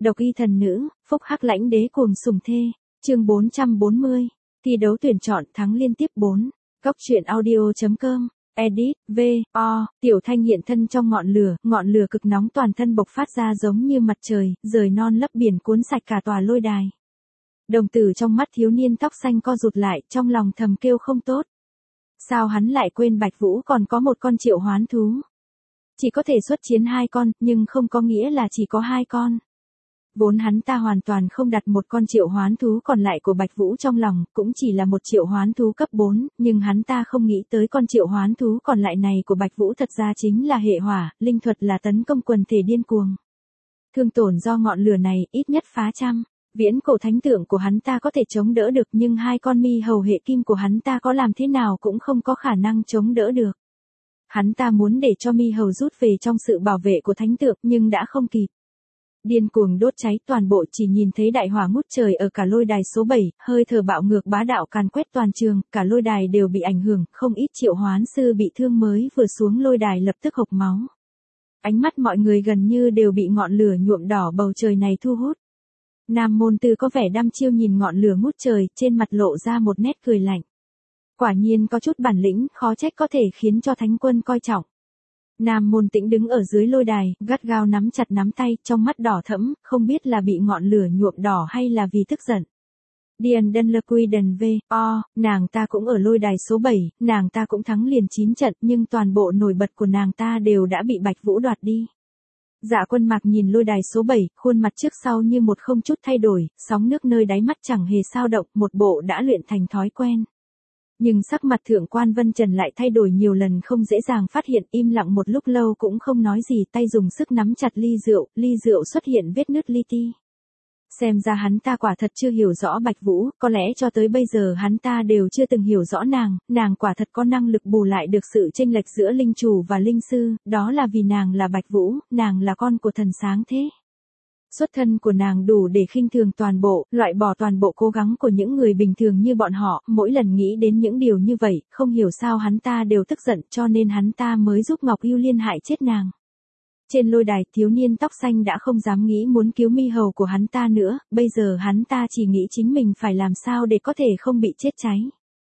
Độc y thần nữ, phúc hắc lãnh đế cuồng sủng thê. Chương 440. Thi đấu tuyển chọn thắng liên tiếp 4. Góc truyện audio.com. Edit, V.O. Tiểu Thanh hiện thân trong ngọn lửa cực nóng toàn thân bộc phát ra giống như mặt trời, rời non lấp biển cuốn sạch cả tòa lôi đài. Đồng tử trong mắt thiếu niên tóc xanh co rụt lại, trong lòng thầm kêu không tốt. Sao hắn lại quên Bạch Vũ còn có một con triệu hoán thú? Chỉ có thể xuất chiến 2 con, nhưng không có nghĩa là chỉ có 2 con. Vốn hắn ta hoàn toàn không đặt một con triệu hoán thú còn lại của Bạch Vũ trong lòng, cũng chỉ là một triệu hoán thú cấp 4, nhưng hắn ta không nghĩ tới con triệu hoán thú còn lại này của Bạch Vũ thật ra chính là hệ hỏa, linh thuật là tấn công quần thể điên cuồng. Thương tổn do ngọn lửa này ít nhất phá trăm. Viễn cổ thánh tượng của hắn ta có thể chống đỡ được, nhưng 2 con mi hầu hệ kim của hắn ta có làm thế nào cũng không có khả năng chống đỡ được. Hắn ta muốn để cho mi hầu rút về trong sự bảo vệ của thánh tượng, nhưng đã không kịp. Điên cuồng đốt cháy toàn bộ, chỉ nhìn thấy đại hỏa ngút trời ở cả lôi đài số 7, hơi thở bạo ngược bá đạo càn quét toàn trường, cả lôi đài đều bị ảnh hưởng, không ít triệu hoán sư bị thương mới vừa xuống lôi đài lập tức hộc máu. Ánh mắt mọi người gần như đều bị ngọn lửa nhuộm đỏ bầu trời này thu hút. Nam môn tư có vẻ đăm chiêu nhìn ngọn lửa ngút trời, trên mặt lộ ra một nét cười lạnh. Quả nhiên có chút bản lĩnh, khó trách có thể khiến cho thánh quân coi trọng. Nam môn tĩnh đứng ở dưới lôi đài, gắt gao nắm chặt nắm tay, trong mắt đỏ thẫm, không biết là bị ngọn lửa nhuộm đỏ hay là vì tức giận. Điền Đơn Lơ Quy Đần V.O. Nàng ta cũng ở lôi đài số 7, nàng ta cũng thắng liền 9 trận, nhưng toàn bộ nổi bật của nàng ta đều đã bị Bạch Vũ đoạt đi. Dạ Quân Mạc nhìn lôi đài số 7, khuôn mặt trước sau như một không chút thay đổi, sóng nước nơi đáy mắt chẳng hề sao động, một bộ đã luyện thành thói quen. Nhưng sắc mặt Thượng quan Vân Trần lại thay đổi nhiều lần, không dễ dàng phát hiện, im lặng một lúc lâu cũng không nói gì, tay dùng sức nắm chặt ly rượu xuất hiện vết nứt li ti. Xem ra hắn ta quả thật chưa hiểu rõ Bạch Vũ, có lẽ cho tới bây giờ hắn ta đều chưa từng hiểu rõ nàng quả thật có năng lực bù lại được sự chênh lệch giữa linh chủ và linh sư, đó là vì nàng là Bạch Vũ, nàng là con của thần sáng thế. Xuất thân của nàng đủ để khinh thường toàn bộ, loại bỏ toàn bộ cố gắng của những người bình thường như bọn họ, mỗi lần nghĩ đến những điều như vậy, không hiểu sao hắn ta đều tức giận, cho nên hắn ta mới giúp Ngọc Ưu Liên hại chết nàng. Trên lôi đài, thiếu niên tóc xanh đã không dám nghĩ muốn cứu mi hầu của hắn ta nữa, bây giờ hắn ta chỉ nghĩ chính mình phải làm sao để có thể không bị chết cháy.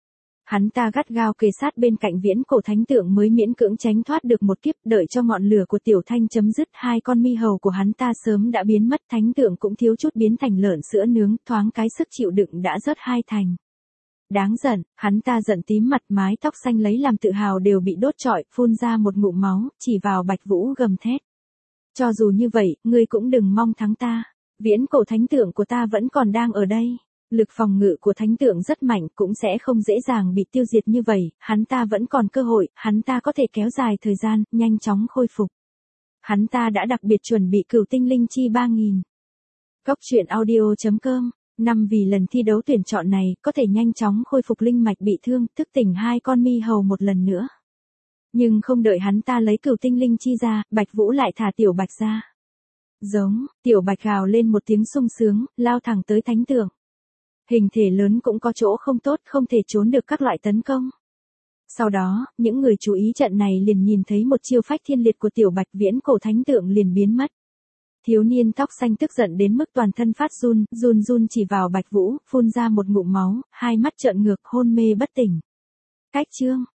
Hắn ta gắt gao kề sát bên cạnh viễn cổ thánh tượng mới miễn cưỡng tránh thoát được một kiếp, đợi cho ngọn lửa của Tiểu Thanh chấm dứt, 2 con mi hầu của hắn ta sớm đã biến mất, thánh tượng cũng thiếu chút biến thành lợn sữa nướng, thoáng cái sức chịu đựng đã rớt 2 thành. Đáng giận, hắn ta giận tím mặt, mái tóc xanh lấy làm tự hào đều bị đốt trọi, phun ra một ngụm máu, chỉ vào Bạch Vũ gầm thét. Cho dù như vậy, ngươi cũng đừng mong thắng ta. Viễn cổ thánh tượng của ta vẫn còn đang ở đây. Lực phòng ngự của thánh tượng rất mạnh, cũng sẽ không dễ dàng bị tiêu diệt như vậy, hắn ta vẫn còn cơ hội, hắn ta có thể kéo dài thời gian, nhanh chóng khôi phục. Hắn ta đã đặc biệt chuẩn bị cửu tinh linh chi 3000. Góc truyện audio.com. Vì lần thi đấu tuyển chọn này, có thể nhanh chóng khôi phục linh mạch bị thương, thức tỉnh 2 con mi hầu một lần nữa. Nhưng không đợi hắn ta lấy cửu tinh linh chi ra, Bạch Vũ lại thả Tiểu Bạch ra. Giống, Tiểu Bạch gào lên một tiếng sung sướng, lao thẳng tới thánh tượng. Hình thể lớn cũng có chỗ không tốt, không thể trốn được các loại tấn công. Sau đó, những người chú ý trận này liền nhìn thấy một chiêu phách thiên liệt của Tiểu Bạch, viễn cổ thánh tượng liền biến mất. Thiếu niên tóc xanh tức giận đến mức toàn thân phát run chỉ vào Bạch Vũ, phun ra một ngụm máu, 2 mắt trợn ngược, hôn mê bất tỉnh. Cách chương.